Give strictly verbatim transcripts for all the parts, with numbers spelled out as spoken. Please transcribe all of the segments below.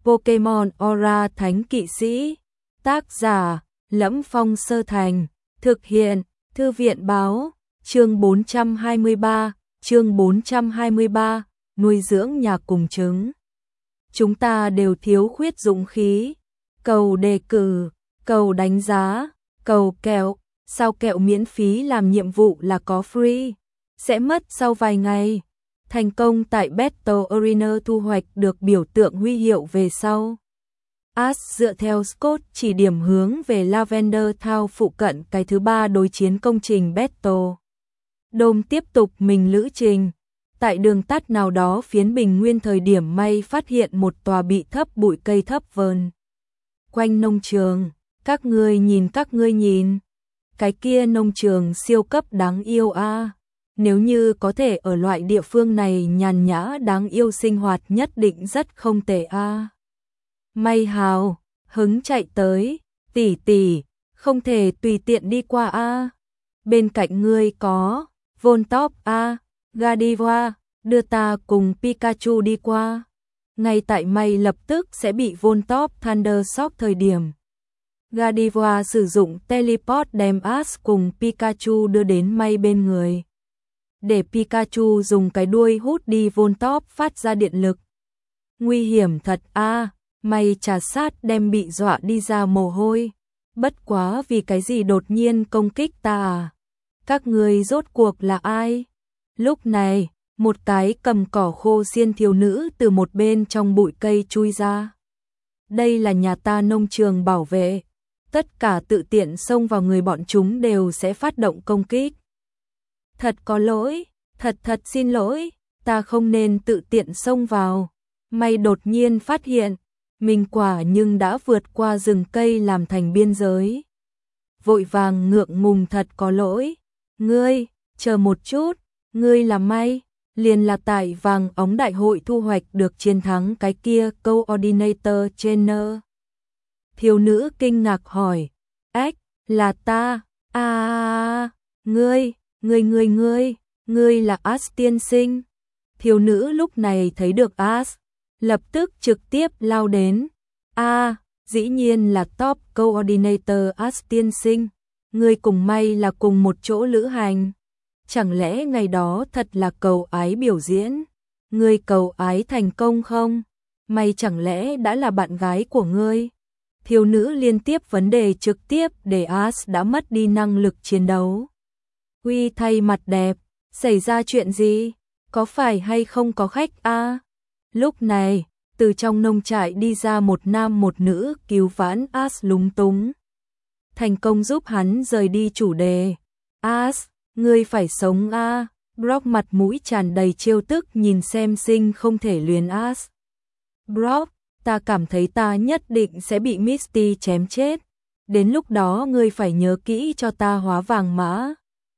Pokemon Aura Thánh Kỵ Sĩ. Tác giả: Lẫm Phong Sơ Thành. Thực hiện: Thư viện Báo. Chương bốn trăm hai mươi ba, chương bốn trăm hai mươi ba, nuôi dưỡng nhà cùng trứng. Chúng ta đều thiếu khuyết dũng khí. Cầu đề cử, cầu đánh giá, cầu kẹo, sao kẹo miễn phí làm nhiệm vụ là có free, sẽ mất sau vài ngày. Thành công tại Battle Arena thu hoạch được biểu tượng huy hiệu về sau. Ash dựa theo Scott chỉ điểm hướng về Lavender Town phụ cận cái thứ ba đối chiến công trình Battle Dome tiếp tục mình lữ trình. Tại đường tắt nào đó phiến bình nguyên thời điểm may phát hiện một tòa bị thấp bụi cây thấp vờn quanh nông trường. Các ngươi nhìn các ngươi nhìn. Cái kia nông trường siêu cấp đáng yêu a. À. Nếu như có thể ở loại địa phương này nhàn nhã đáng yêu sinh hoạt nhất định rất không tệ a. À. May hào, hứng chạy tới, tỷ tỷ, không thể tùy tiện đi qua a. À. Bên cạnh ngươi có Voltop a, à. Gardevoir, đưa ta cùng Pikachu đi qua. Ngay tại May lập tức sẽ bị Voltop Thunder Shock thời điểm. Gardevoir sử dụng teleport đem Ash cùng Pikachu đưa đến May bên người. Để Pikachu dùng cái đuôi hút đi Voltop phát ra điện lực. Nguy hiểm thật a, à, May trà sát đem bị dọa đi ra mồ hôi. Bất quá vì cái gì đột nhiên công kích ta à? Các ngươi rốt cuộc là ai? Lúc này, một cái cầm cỏ khô xiên thiếu nữ từ một bên trong bụi cây chui ra. Đây là nhà ta nông trường bảo vệ. Tất cả tự tiện xông vào người bọn chúng đều sẽ phát động công kích. Thật có lỗi, thật thật xin lỗi, ta không nên tự tiện xông vào. May đột nhiên phát hiện, mình quả nhưng đã vượt qua rừng cây làm thành biên giới. Vội vàng ngượng ngùng thật có lỗi. Ngươi, chờ một chút, ngươi là May, liền là tại vàng ống đại hội thu hoạch được chiến thắng cái kia Coordinator Trainer. Thiếu nữ kinh ngạc hỏi, ách, là ta, à, à, à ngươi, ngươi ngươi ngươi, ngươi là Ash tiên sinh. Thiếu nữ lúc này thấy được Ash, lập tức trực tiếp lao đến, a, à, dĩ nhiên là Top Coordinator Ash tiên sinh, ngươi cùng May là cùng một chỗ lữ hành. Chẳng lẽ ngày đó thật là cầu ái biểu diễn? Ngươi cầu ái thành công không? May chẳng lẽ đã là bạn gái của ngươi? Thiếu nữ liên tiếp vấn đề trực tiếp để Ash đã mất đi năng lực chiến đấu. Uy thay mặt đẹp, xảy ra chuyện gì? Có phải hay không có khách a? À? Lúc này, từ trong nông trại đi ra một nam một nữ cứu vãn Ash lúng túng. Thành công giúp hắn rời đi chủ đề. Ash, ngươi phải sống a. À? Brock mặt mũi tràn đầy trêu tức nhìn xem sinh không thể luyến Ash. Brock, ta cảm thấy ta nhất định sẽ bị Misty chém chết. Đến lúc đó ngươi phải nhớ kỹ cho ta hóa vàng mã.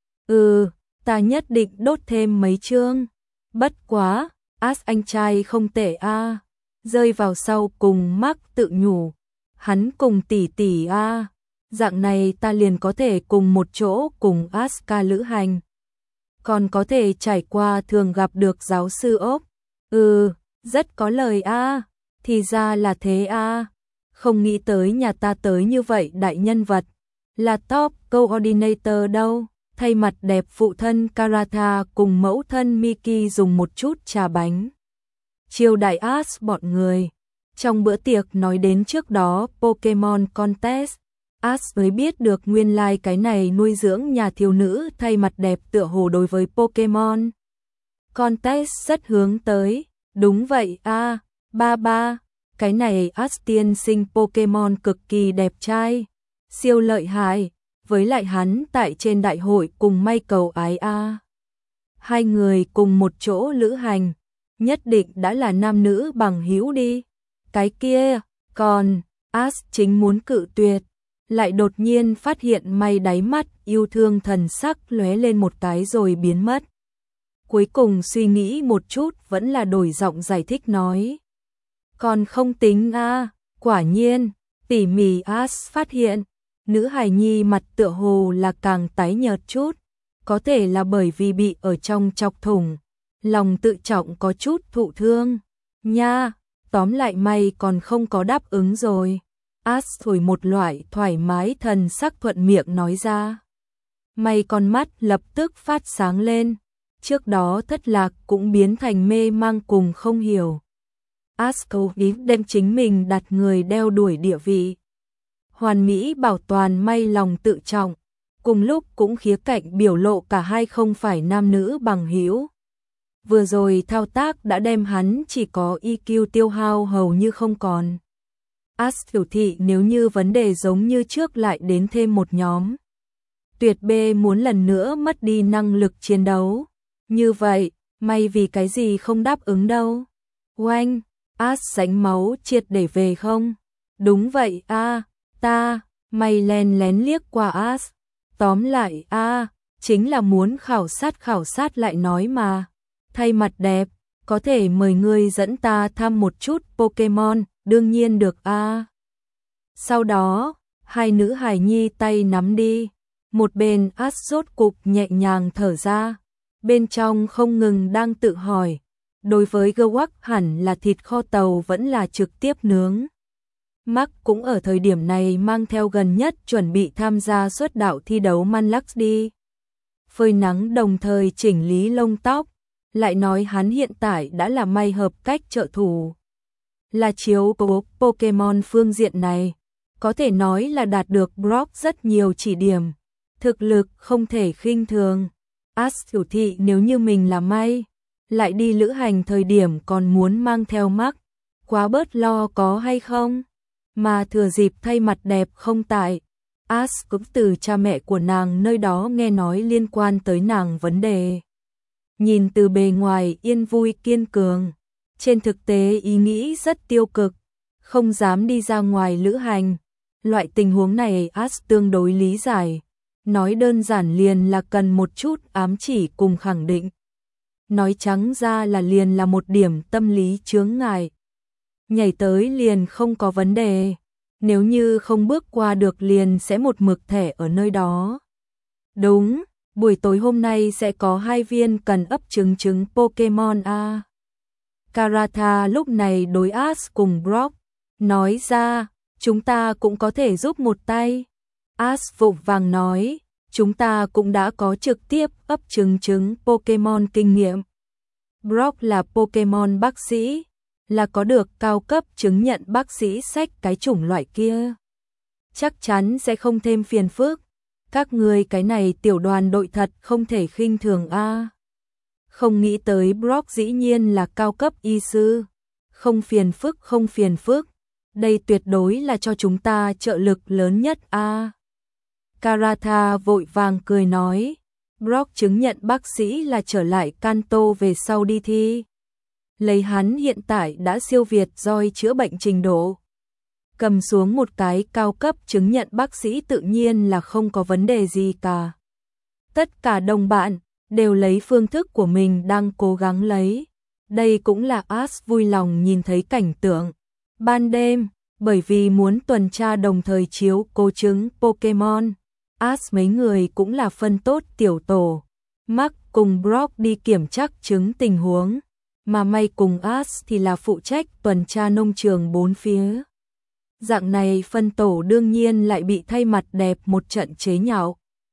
Ừ, ta nhất định đốt thêm mấy chương. Bất quá, Ash anh trai không tệ a. À. Rơi vào sau cùng Mark tự nhủ. Hắn cùng tỷ tỷ a. À. Dạng này ta liền có thể cùng một chỗ cùng Aska lữ hành. Còn có thể trải qua thường gặp được giáo sư ốc. Ừ, rất có lời a. À. Thì ra là thế a. À. Không nghĩ tới nhà ta tới như vậy đại nhân vật. Là Top Coordinator đâu. Thay mặt đẹp phụ thân Karata cùng mẫu thân Miki dùng một chút trà bánh. Chiêu đại Ash bọn người. Trong bữa tiệc nói đến trước đó Pokemon Contest, Ash mới biết được nguyên lai like cái này nuôi dưỡng nhà thiếu nữ thay mặt đẹp tựa hồ đối với Pokemon Contest rất hướng tới. Đúng vậy a, à, ba ba, cái này Ash tiên sinh Pokemon cực kỳ đẹp trai, siêu lợi hại. Với lại hắn tại trên đại hội cùng May cầu ái a. À. Hai người cùng một chỗ lữ hành, nhất định đã là nam nữ bằng hữu đi. Cái kia, còn, Ash chính muốn cự tuyệt, lại đột nhiên phát hiện May đáy mắt yêu thương thần sắc lóe lên một cái rồi biến mất. Cuối cùng suy nghĩ một chút vẫn là đổi giọng giải thích nói. Còn không tính a, à, quả nhiên, tỉ mỉ Ash phát hiện. Nữ hài nhi mặt tựa hồ là càng tái nhợt chút, có thể là bởi vì bị ở trong chọc thủng, lòng tự trọng có chút thụ thương. Nha, tóm lại may còn không có đáp ứng rồi. As thổi một loại thoải mái thần sắc thuận miệng nói ra. May con mắt lập tức phát sáng lên. Trước đó thất lạc cũng biến thành mê mang cùng không hiểu. As cố ý đem chính mình đặt người đeo đuổi địa vị. Hoàn mỹ bảo toàn may lòng tự trọng. Cùng lúc cũng khía cạnh biểu lộ cả hai không phải nam nữ bằng hữu. Vừa rồi thao tác đã đem hắn chỉ có e quy tiêu hao hầu như không còn. As biểu thị nếu như vấn đề giống như trước lại đến thêm một nhóm. Tuyệt B muốn lần nữa mất đi năng lực chiến đấu. Như vậy, may vì cái gì không đáp ứng đâu. Oanh, As sánh máu triệt để về không? Đúng vậy a, à, ta, may len lén liếc qua As. Tóm lại a, à, chính là muốn khảo sát khảo sát lại nói mà. Thay mặt đẹp, có thể mời ngươi dẫn ta thăm một chút Pokemon, đương nhiên được a. À. Sau đó, hai nữ hài nhi tay nắm đi. Một bên As rốt cục nhẹ nhàng thở ra. Bên trong không ngừng đang tự hỏi. Đối với Gewak hẳn là thịt kho tàu vẫn là trực tiếp nướng. Mark cũng ở thời điểm này mang theo gần nhất chuẩn bị tham gia xuất đạo thi đấu Manlax đi. Phơi nắng đồng thời chỉnh lý lông tóc. Lại nói hắn hiện tại đã là may hợp cách trợ thủ. Là chiếu cố Pokemon phương diện này. Có thể nói là đạt được Brock rất nhiều chỉ điểm. Thực lực không thể khinh thường. As hiểu thị nếu như mình là may. Lại đi lữ hành thời điểm còn muốn mang theo Mark. Quá bớt lo có hay không? Mà thừa dịp thay mặt đẹp không tại. As cũng từ cha mẹ của nàng nơi đó nghe nói liên quan tới nàng vấn đề. Nhìn từ bề ngoài yên vui kiên cường. Trên thực tế ý nghĩ rất tiêu cực. Không dám đi ra ngoài lữ hành. Loại tình huống này As tương đối lý giải. Nói đơn giản liền là cần một chút ám chỉ cùng khẳng định. Nói trắng ra là liền là một điểm tâm lý chướng ngại. Nhảy tới liền không có vấn đề. Nếu như không bước qua được liền sẽ một mực thẻ ở nơi đó. Đúng, buổi tối hôm nay sẽ có hai viên cần ấp trứng trứng Pokemon A. Karatha lúc này đối As cùng Brock. Nói ra, chúng ta cũng có thể giúp một tay. As vội vàng nói, chúng ta cũng đã có trực tiếp ấp trứng trứng Pokemon kinh nghiệm. Brock là Pokemon bác sĩ, là có được cao cấp chứng nhận bác sĩ sách cái chủng loại kia. Chắc chắn sẽ không thêm phiền phức. Các người cái này tiểu đoàn đội thật không thể khinh thường a. À. Không nghĩ tới Brock dĩ nhiên là cao cấp y sư. Không phiền phức không phiền phức. Đây tuyệt đối là cho chúng ta trợ lực lớn nhất a. À. Karatha vội vàng cười nói. Brock chứng nhận bác sĩ là trở lại Kanto về sau đi thi. Lấy hắn hiện tại đã siêu việt roi chữa bệnh trình độ. Cầm xuống một cái cao cấp chứng nhận bác sĩ tự nhiên là không có vấn đề gì cả. Tất cả đồng bạn đều lấy phương thức của mình đang cố gắng lấy. Đây cũng là As vui lòng nhìn thấy cảnh tượng. Ban đêm, bởi vì muốn tuần tra đồng thời chiếu cố trứng Pokemon, As mấy người cũng là phân tốt tiểu tổ. Mark cùng Brock đi kiểm tra trứng tình huống, mà May cùng As thì là phụ trách tuần tra nông trường bốn phía. Dạng này phân tổ đương nhiên lại bị thay mặt đẹp một trận chế nhạo.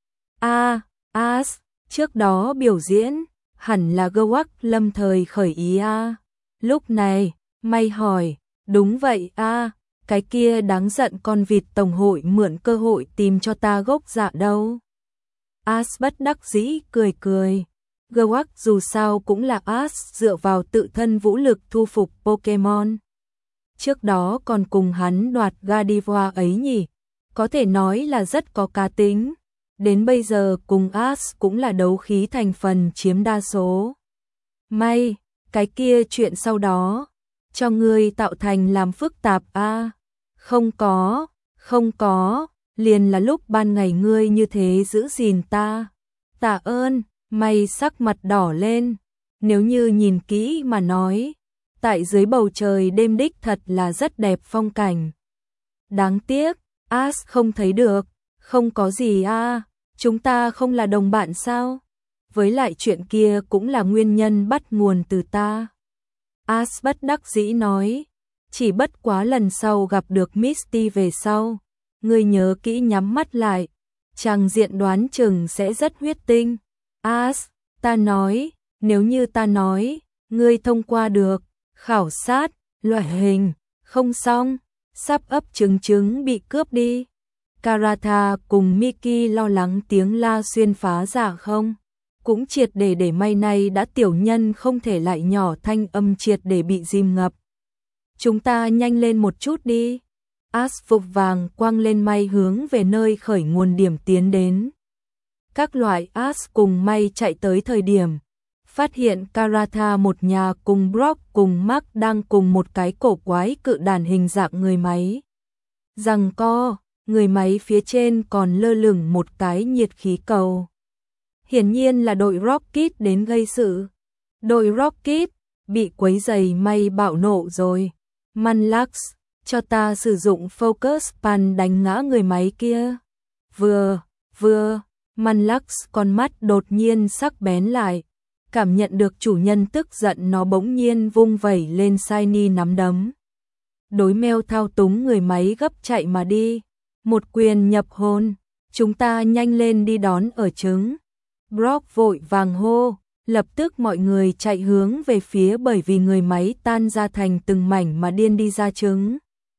A, à, As, trước đó biểu diễn, hẳn là Gewak lâm thời khởi ý a. À. Lúc này, May hỏi, đúng vậy a, à, cái kia đáng giận con vịt tổng hội mượn cơ hội tìm cho ta gốc dạ đâu. As bất đắc dĩ cười cười. Gewak dù sao cũng là As dựa vào tự thân vũ lực thu phục Pokemon. Trước đó còn cùng hắn đoạt Gardevoir ấy nhỉ, có thể nói là rất có cá tính. Đến bây giờ cùng As cũng là đấu khí thành phần chiếm đa số. May, cái kia chuyện sau đó, cho ngươi tạo thành làm phức tạp a. À, không có, không có, liền là lúc ban ngày ngươi như thế giữ gìn ta. Tạ ơn, May sắc mặt đỏ lên, nếu như nhìn kỹ mà nói, tại dưới bầu trời đêm đích thật là rất đẹp phong cảnh. Đáng tiếc, As không thấy được, không có gì a, à, chúng ta không là đồng bạn sao? Với lại chuyện kia cũng là nguyên nhân bắt nguồn từ ta. As bất đắc dĩ nói, Chỉ bất quá lần sau gặp được Misty về sau, ngươi nhớ kỹ nhắm mắt lại, chàng diện đoán chừng sẽ rất huyết tinh. As, ta nói, nếu như ta nói, ngươi thông qua được, khảo sát, loại hình, không xong, sắp ấp trứng trứng bị cướp đi. Karatha cùng Miki lo lắng tiếng la xuyên phá giả không, cũng triệt để để may này đã tiểu nhân không thể lại nhỏ thanh âm triệt để bị dìm ngập. Chúng ta nhanh lên một chút đi. As phục vàng quăng lên may hướng về nơi khởi nguồn điểm tiến đến. Các loại As cùng may chạy tới thời điểm, phát hiện Karatha một nhà cùng Brock cùng Mark đang cùng một cái cổ quái cự đàn hình dạng người máy. Rằng co, người máy phía trên còn lơ lửng một cái nhiệt khí cầu. Hiển nhiên là đội Rocket đến gây sự. Đội Rocket bị quấy giày may bạo nộ rồi. Manlax, cho ta sử dụng focus pan đánh ngã người máy kia. Vừa, vừa, Manlax con mắt đột nhiên sắc bén lại. Cảm nhận được chủ nhân tức giận, nó bỗng nhiên vung vẩy lên Shiny nắm đấm. Đối meo thao túng người máy gấp chạy mà đi. Một quyền nhập hồn, chúng ta nhanh lên đi đón ở trứng. Brock vội vàng hô, lập tức mọi người chạy hướng về phía bởi vì người máy tan ra thành từng mảnh mà điên đi ra trứng.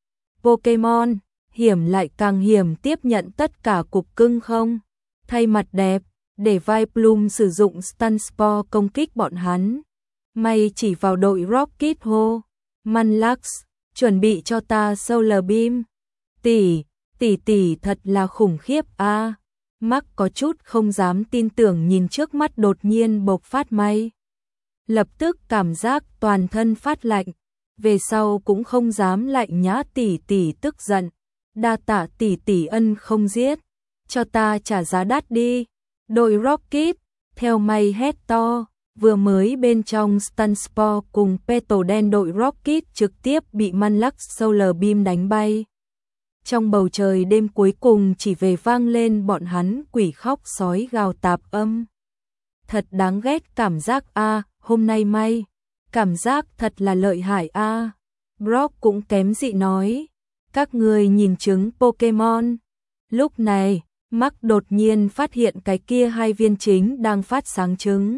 Pokemon, hiểm lại càng hiểm, tiếp nhận tất cả cục cưng không? Thay mặt đẹp, để Vileplume sử dụng Stun Spore công kích bọn hắn. May chỉ vào đội Rocket hô, Manlax, chuẩn bị cho ta Solar Beam. Tỷ, tỷ tỷ thật là khủng khiếp a. À. Mark có chút không dám tin tưởng nhìn trước mắt đột nhiên bộc phát may. Lập tức cảm giác toàn thân phát lạnh, về sau cũng không dám lạnh nhã tỷ tỷ tức giận. Đa tạ tỷ tỷ ân không giết, cho ta trả giá đắt đi. Đội Rocket, theo may hét to, vừa mới bên trong Stun Spore cùng Petal đen đội Rocket trực tiếp bị Manlax Solar Beam đánh bay. Trong bầu trời đêm cuối cùng chỉ về vang lên bọn hắn quỷ khóc sói gào tạp âm. Thật đáng ghét cảm giác a, à, hôm nay may, cảm giác thật là lợi hại a. À. Brock cũng kém dị nói, các người nhìn trứng Pokemon. Lúc này, Mark đột nhiên phát hiện cái kia hai viên chính đang phát sáng trứng.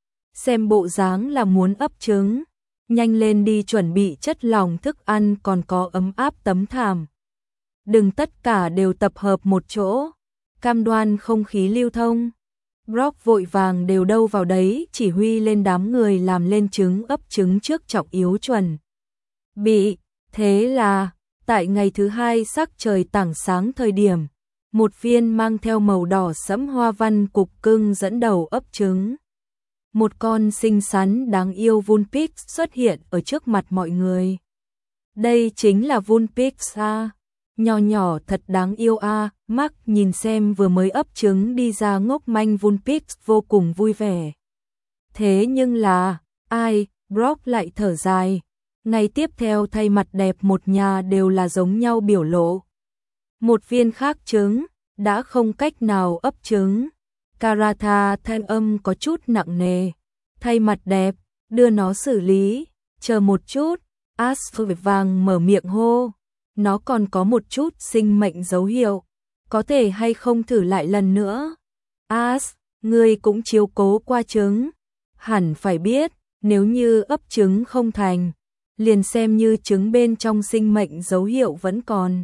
Xem bộ dáng là muốn ấp trứng, nhanh lên đi chuẩn bị chất lỏng thức ăn còn có ấm áp tấm thảm. Đừng tất cả đều tập hợp một chỗ, cam đoan không khí lưu thông. Brock vội vàng đều đâu vào đấy chỉ huy lên đám người làm lên trứng ấp trứng trước trọng yếu chuẩn. Bị, thế là, tại ngày thứ hai sắc trời tảng sáng thời điểm, một viên mang theo màu đỏ sẫm hoa văn cục cưng dẫn đầu ấp trứng. Một con xinh xắn đáng yêu Vulpix xuất hiện ở trước mặt mọi người. Đây chính là Vulpix a. Nhỏ nhỏ thật đáng yêu a. À. Mark nhìn xem vừa mới ấp trứng đi ra ngốc manh Vulpix vô cùng vui vẻ. Thế nhưng là, ai, Brock lại thở dài. Ngày tiếp theo thay mặt đẹp một nhà đều là giống nhau biểu lộ. Một viên khác trứng, đã không cách nào ấp trứng. Karatha thanh âm có chút nặng nề. Thay mặt đẹp, đưa nó xử lý, chờ một chút. As vội vàng mở miệng hô. Nó còn có một chút sinh mệnh dấu hiệu, có thể hay không thử lại lần nữa. As, ngươi cũng chiếu cố qua trứng, hẳn phải biết, nếu như ấp trứng không thành, liền xem như trứng bên trong sinh mệnh dấu hiệu vẫn còn,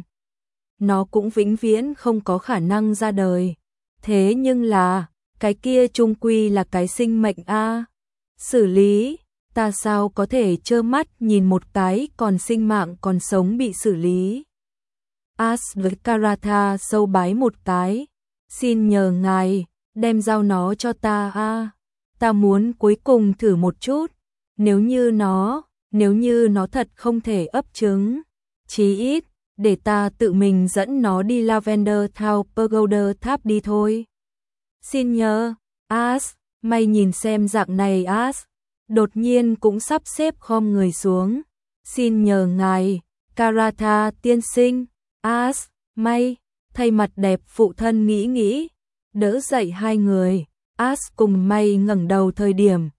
nó cũng vĩnh viễn không có khả năng ra đời. Thế nhưng là, cái kia chung quy là cái sinh mệnh a. Xử lý, ta sao có thể trơ mắt nhìn một cái còn sinh mạng còn sống bị xử lý. As với Karatha sâu bái một cái, xin nhờ ngài, đem giao nó cho ta a. Ta muốn cuối cùng thử một chút, nếu như nó, nếu như nó thật không thể ấp trứng, chí ít, để ta tự mình dẫn nó đi Lavender Town Pagoda Tháp đi thôi. Xin nhờ, As, mày nhìn xem dạng này As, đột nhiên cũng sắp xếp khom người xuống. Xin nhờ ngài, Karatha tiên sinh, As, may, thay mặt đẹp phụ thân nghĩ nghĩ, đỡ dậy hai người. As cùng may ngẩng đầu thời điểm,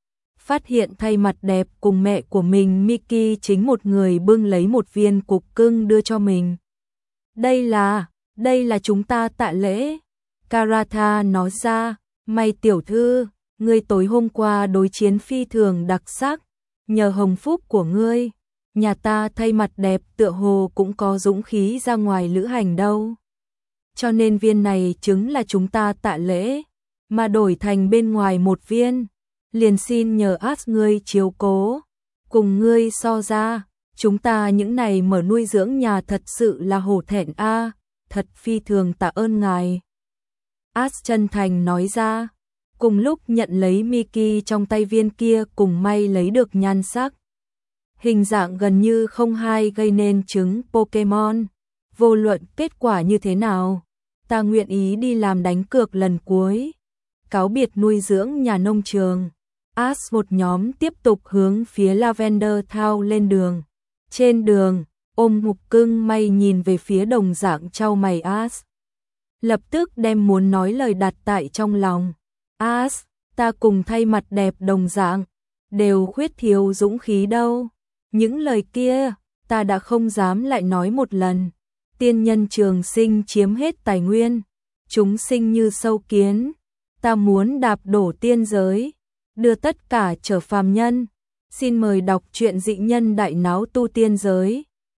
phát hiện thay mặt đẹp cùng mẹ của mình Mickey chính một người bưng lấy một viên cục cưng đưa cho mình. Đây là, đây là chúng ta tạ lễ. Karatha nói ra, may tiểu thư, ngươi tối hôm qua đối chiến phi thường đặc sắc, nhờ hồng phúc của ngươi, nhà ta thay mặt đẹp tựa hồ cũng có dũng khí ra ngoài lữ hành đâu. Cho nên viên này chứng là chúng ta tạ lễ, mà đổi thành bên ngoài một viên, liền xin nhờ As ngươi chiếu cố, cùng ngươi so ra, chúng ta những này mở nuôi dưỡng nhà thật sự là hổ thẹn a, thật phi thường tạ ơn ngài. As chân thành nói ra, cùng lúc nhận lấy Mickey trong tay viên kia cùng may lấy được nhan sắc. Hình dạng gần như không hai gây nên trứng Pokemon, vô luận kết quả như thế nào, ta nguyện ý đi làm đánh cược lần cuối. Cáo biệt nuôi dưỡng nhà nông trường, As một nhóm tiếp tục hướng phía Lavender Town lên đường. Trên đường, ôm mục cưng may nhìn về phía đồng dạng trao mày As. Lập tức đem muốn nói lời đặt tại trong lòng. As, ta cùng thay mặt đẹp đồng dạng, đều khuyết thiếu dũng khí đâu. Những lời kia, ta đã không dám lại nói một lần. Tiên nhân trường sinh chiếm hết tài nguyên, chúng sinh như sâu kiến. Ta muốn đạp đổ tiên giới, đưa tất cả trở phàm nhân. Xin mời đọc truyện Dị Nhân Đại Náo Tu Tiên Giới.